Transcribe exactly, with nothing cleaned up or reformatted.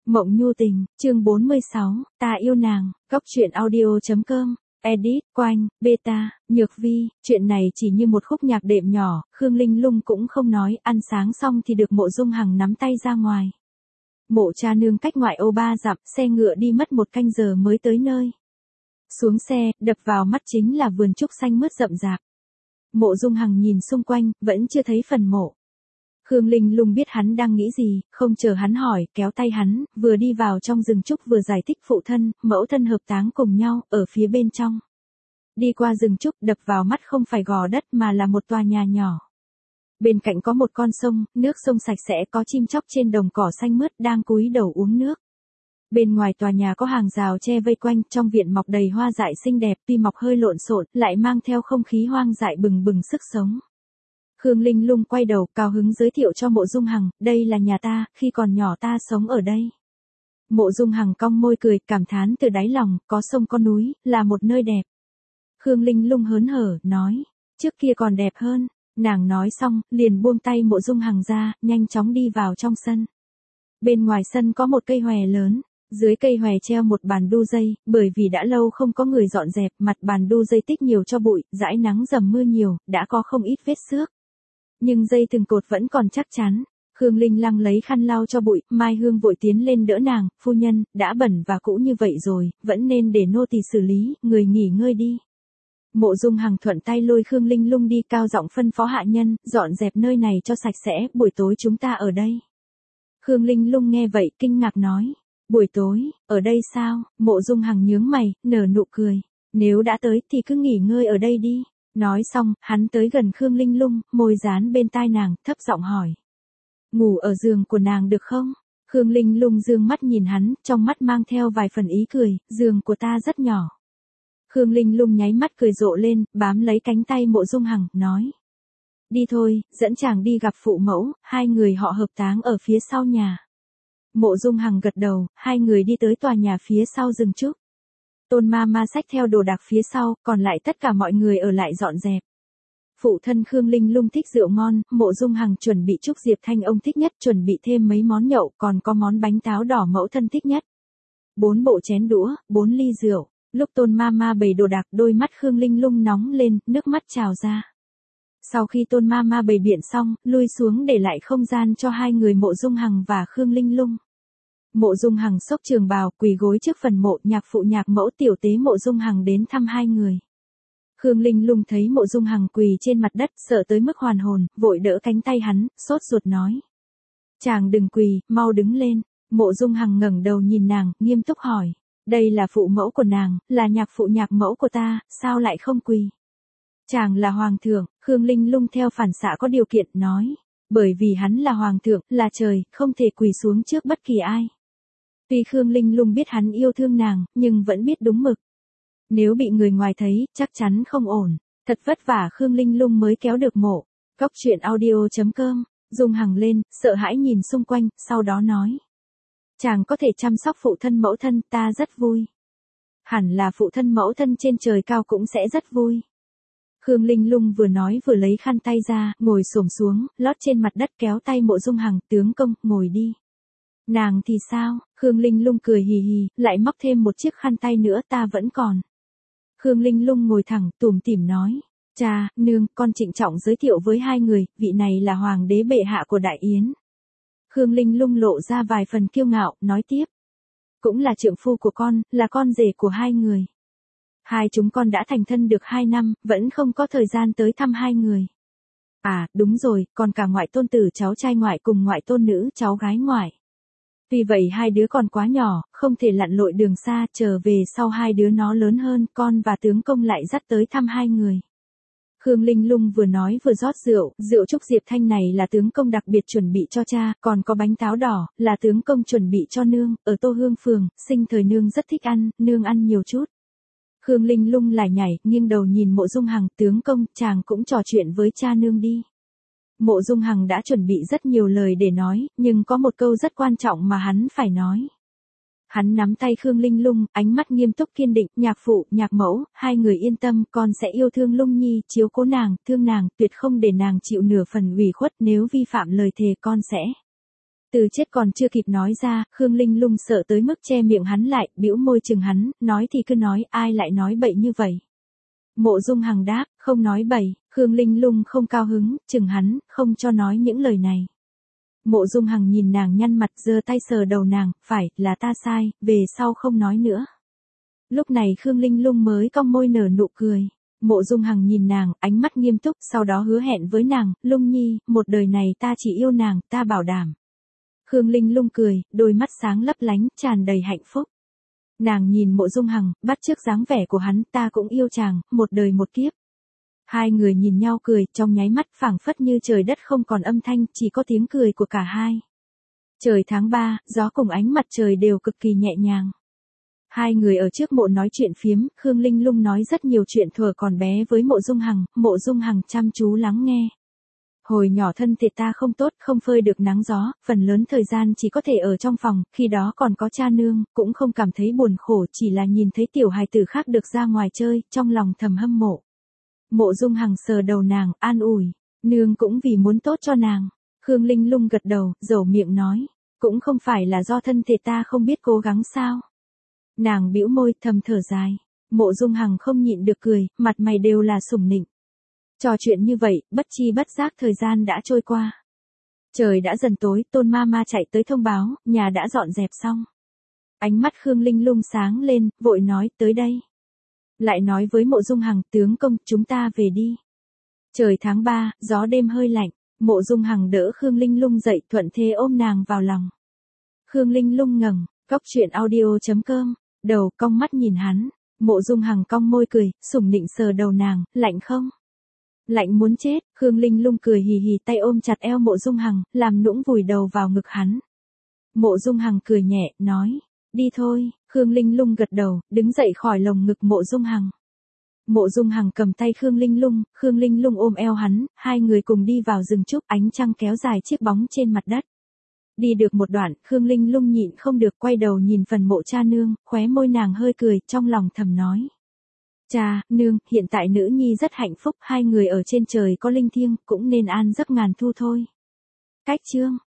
Mộng nhu tình, chương bốn mươi sáu, ta yêu nàng, góc truyện audio.com, edit, quanh, beta, nhược vi, chuyện này chỉ như một khúc nhạc đệm nhỏ, Khương Linh Lung cũng không nói, ăn sáng xong thì được Mộ Dung Hằng nắm tay ra ngoài. Mộ cha nương cách ngoại ô ba dặm, xe ngựa đi mất một canh giờ mới tới nơi. Xuống xe, đập vào mắt chính là vườn trúc xanh mướt rậm rạp. Mộ Dung Hằng nhìn xung quanh, vẫn chưa thấy phần mộ. Khương Linh Lung biết hắn đang nghĩ gì, không chờ hắn hỏi, kéo tay hắn, vừa đi vào trong rừng trúc vừa giải thích phụ thân, mẫu thân hợp táng cùng nhau, ở phía bên trong. Đi qua rừng trúc, đập vào mắt không phải gò đất mà là một tòa nhà nhỏ. Bên cạnh có một con sông, nước sông sạch sẽ, có chim chóc trên đồng cỏ xanh mướt đang cúi đầu uống nước. Bên ngoài tòa nhà có hàng rào che vây quanh, trong viện mọc đầy hoa dại xinh đẹp, tuy mọc hơi lộn xộn, lại mang theo không khí hoang dại bừng bừng sức sống. Khương Linh Lung quay đầu, cao hứng giới thiệu cho Mộ Dung Hằng, đây là nhà ta, khi còn nhỏ ta sống ở đây. Mộ Dung Hằng cong môi cười, cảm thán từ đáy lòng, có sông có núi, là một nơi đẹp. Khương Linh Lung hớn hở, nói, trước kia còn đẹp hơn. Nàng nói xong, liền buông tay Mộ Dung Hằng ra, nhanh chóng đi vào trong sân. Bên ngoài sân có một cây hòe lớn, dưới cây hòe treo một bàn đu dây, bởi vì đã lâu không có người dọn dẹp, mặt bàn đu dây tích nhiều cho bụi, dãi nắng dầm mưa nhiều, đã có không ít vết xước. Nhưng dây từng cột vẫn còn chắc chắn. Khương Linh Lăng lấy khăn lau cho bụi, Mai Hương vội tiến lên đỡ nàng, phu nhân, đã bẩn và cũ như vậy rồi, vẫn nên để nô tỳ xử lý, người nghỉ ngơi đi. Mộ Dung Hằng thuận tay lôi Khương Linh Lung đi, cao giọng phân phó hạ nhân, dọn dẹp nơi này cho sạch sẽ, buổi tối chúng ta ở đây. Khương Linh Lung nghe vậy, kinh ngạc nói, buổi tối, ở đây sao? Mộ Dung Hằng nhướng mày, nở nụ cười, nếu đã tới thì cứ nghỉ ngơi ở đây đi. Nói xong, hắn tới gần Khương Linh Lung, môi dán bên tai nàng, thấp giọng hỏi. Ngủ ở giường của nàng được không? Khương Linh Lung dương mắt nhìn hắn, trong mắt mang theo vài phần ý cười, giường của ta rất nhỏ. Khương Linh Lung nháy mắt cười rộ lên, bám lấy cánh tay Mộ Dung Hằng, nói. Đi thôi, dẫn chàng đi gặp phụ mẫu, hai người họ hợp táng ở phía sau nhà. Mộ Dung Hằng gật đầu, hai người đi tới tòa nhà phía sau rừng trúc. Tôn ma ma xách theo đồ đạc phía sau, còn lại tất cả mọi người ở lại dọn dẹp. Phụ thân Khương Linh Lung thích rượu ngon, Mộ Dung Hằng chuẩn bị chúc Diệp Thanh ông thích nhất, chuẩn bị thêm mấy món nhậu, còn có món bánh táo đỏ mẫu thân thích nhất. Bốn bộ chén đũa, bốn ly rượu. Lúc Tôn ma ma bày đồ đạc, đôi mắt Khương Linh Lung nóng lên, nước mắt trào ra. Sau khi Tôn ma ma bày biện xong, lui xuống để lại không gian cho hai người Mộ Dung Hằng và Khương Linh Lung. Mộ Dung Hằng xốc trường bào, quỳ gối trước phần mộ, nhạc phụ nhạc mẫu tiểu tế Mộ Dung Hằng đến thăm hai người. Khương Linh Lung thấy Mộ Dung Hằng quỳ trên mặt đất, sợ tới mức hoàn hồn, vội đỡ cánh tay hắn, sốt ruột nói. Chàng đừng quỳ, mau đứng lên. Mộ Dung Hằng ngẩng đầu nhìn nàng, nghiêm túc hỏi. Đây là phụ mẫu của nàng, là nhạc phụ nhạc mẫu của ta, sao lại không quỳ? Chàng là hoàng thượng, Khương Linh Lung theo phản xạ có điều kiện, nói. Bởi vì hắn là hoàng thượng, là trời, không thể quỳ xuống trước bất kỳ ai. Tuy Khương Linh Lung biết hắn yêu thương nàng, nhưng vẫn biết đúng mực. Nếu bị người ngoài thấy, chắc chắn không ổn. Thật vất vả Khương Linh Lung mới kéo được mộ. Góc truyện audio.com, Dung Hằng lên, sợ hãi nhìn xung quanh, sau đó nói. Chàng có thể chăm sóc phụ thân mẫu thân, ta rất vui. Hẳn là phụ thân mẫu thân trên trời cao cũng sẽ rất vui. Khương Linh Lung vừa nói vừa lấy khăn tay ra, ngồi xổm xuống, lót trên mặt đất, kéo tay Mộ Dung Hằng, tướng công, ngồi đi. Nàng thì sao? Khương Linh Lung cười hì hì, lại móc thêm một chiếc khăn tay nữa, ta vẫn còn. Khương Linh Lung ngồi thẳng, tủm tỉm nói. Cha, nương, con trịnh trọng giới thiệu với hai người, vị này là hoàng đế bệ hạ của Đại Yến. Khương Linh Lung lộ ra vài phần kiêu ngạo, nói tiếp. Cũng là trượng phu của con, là con rể của hai người. Hai chúng con đã thành thân được hai năm, vẫn không có thời gian tới thăm hai người. À, đúng rồi, còn cả ngoại tôn tử cháu trai ngoại cùng ngoại tôn nữ cháu gái ngoại. Vì vậy hai đứa còn quá nhỏ, không thể lặn lội đường xa, trở về sau hai đứa nó lớn hơn, con và tướng công lại dắt tới thăm hai người. Khương Linh Lung vừa nói vừa rót rượu, rượu chúc Diệp Thanh này là tướng công đặc biệt chuẩn bị cho cha, còn có bánh táo đỏ, là tướng công chuẩn bị cho nương, ở Tô Hương Phường, sinh thời nương rất thích ăn, nương ăn nhiều chút. Khương Linh Lung lại nhảy, nghiêng đầu nhìn Mộ Dung Hằng, tướng công, chàng cũng trò chuyện với cha nương đi. Mộ Dung Hằng đã chuẩn bị rất nhiều lời để nói, nhưng có một câu rất quan trọng mà hắn phải nói. Hắn nắm tay Khương Linh Lung, ánh mắt nghiêm túc kiên định, nhạc phụ, nhạc mẫu, hai người yên tâm, con sẽ yêu thương Lung Nhi, chiếu cố nàng, thương nàng, tuyệt không để nàng chịu nửa phần ủy khuất, nếu vi phạm lời thề con sẽ. Từ chết còn chưa kịp nói ra, Khương Linh Lung sợ tới mức che miệng hắn lại, bĩu môi chừng hắn, nói thì cứ nói, ai lại nói bậy như vậy. Mộ Dung Hằng đáp, không nói bậy. Khương Linh Lung không cao hứng, chừng hắn, không cho nói những lời này. Mộ Dung Hằng nhìn nàng nhăn mặt, giơ tay sờ đầu nàng, phải, là ta sai, về sau không nói nữa. Lúc này Khương Linh Lung mới cong môi nở nụ cười. Mộ Dung Hằng nhìn nàng, ánh mắt nghiêm túc, sau đó hứa hẹn với nàng, Lung Nhi, một đời này ta chỉ yêu nàng, ta bảo đảm. Khương Linh Lung cười, đôi mắt sáng lấp lánh, tràn đầy hạnh phúc. Nàng nhìn Mộ Dung Hằng, bắt chước dáng vẻ của hắn, ta cũng yêu chàng, một đời một kiếp. Hai người nhìn nhau cười, trong nháy mắt phảng phất như trời đất không còn âm thanh, chỉ có tiếng cười của cả hai. Trời tháng ba, gió cùng ánh mặt trời đều cực kỳ nhẹ nhàng. Hai người ở trước mộ nói chuyện phiếm, Khương Linh Lung nói rất nhiều chuyện thuở còn bé với Mộ Dung Hằng, Mộ Dung Hằng chăm chú lắng nghe. Hồi nhỏ thân thể ta không tốt, không phơi được nắng gió, phần lớn thời gian chỉ có thể ở trong phòng, khi đó còn có cha nương, cũng không cảm thấy buồn khổ, chỉ là nhìn thấy tiểu hài tử khác được ra ngoài chơi, trong lòng thầm hâm mộ. Mộ Dung Hằng sờ đầu nàng, an ủi, nương cũng vì muốn tốt cho nàng. Khương Linh Lung gật đầu, dầu miệng nói, cũng không phải là do thân thể ta không biết cố gắng sao. Nàng bĩu môi, thầm thở dài. Mộ Dung Hằng không nhịn được cười, mặt mày đều là sủng nịnh. Trò chuyện như vậy, bất chi bất giác thời gian đã trôi qua. Trời đã dần tối, Tôn Ma Ma chạy tới thông báo, nhà đã dọn dẹp xong. Ánh mắt Khương Linh Lung sáng lên, vội nói, tới đây. Lại nói với Mộ Dung Hằng, tướng công, chúng ta về đi. Trời tháng ba, gió đêm hơi lạnh, Mộ Dung Hằng đỡ Khương Linh Lung dậy, thuận thế ôm nàng vào lòng. Khương Linh Lung ngẩng, góc truyện audio chấm com, đầu cong mắt nhìn hắn. Mộ Dung Hằng cong môi cười, sủng nịnh sờ đầu nàng, lạnh không? Lạnh muốn chết. Khương Linh Lung cười hì hì, tay ôm chặt eo Mộ Dung Hằng, làm nũng vùi đầu vào ngực hắn. Mộ Dung Hằng cười nhẹ, nói, đi thôi. Khương Linh Lung gật đầu, đứng dậy khỏi lồng ngực Mộ Dung Hằng. Mộ Dung Hằng cầm tay Khương Linh Lung, Khương Linh Lung ôm eo hắn, hai người cùng đi vào rừng trúc, ánh trăng kéo dài chiếc bóng trên mặt đất. Đi được một đoạn, Khương Linh Lung nhịn không được quay đầu nhìn phần mộ cha nương, khóe môi nàng hơi cười, trong lòng thầm nói. Cha, nương, hiện tại nữ nhi rất hạnh phúc, hai người ở trên trời có linh thiêng, cũng nên an giấc ngàn thu thôi. Cách chương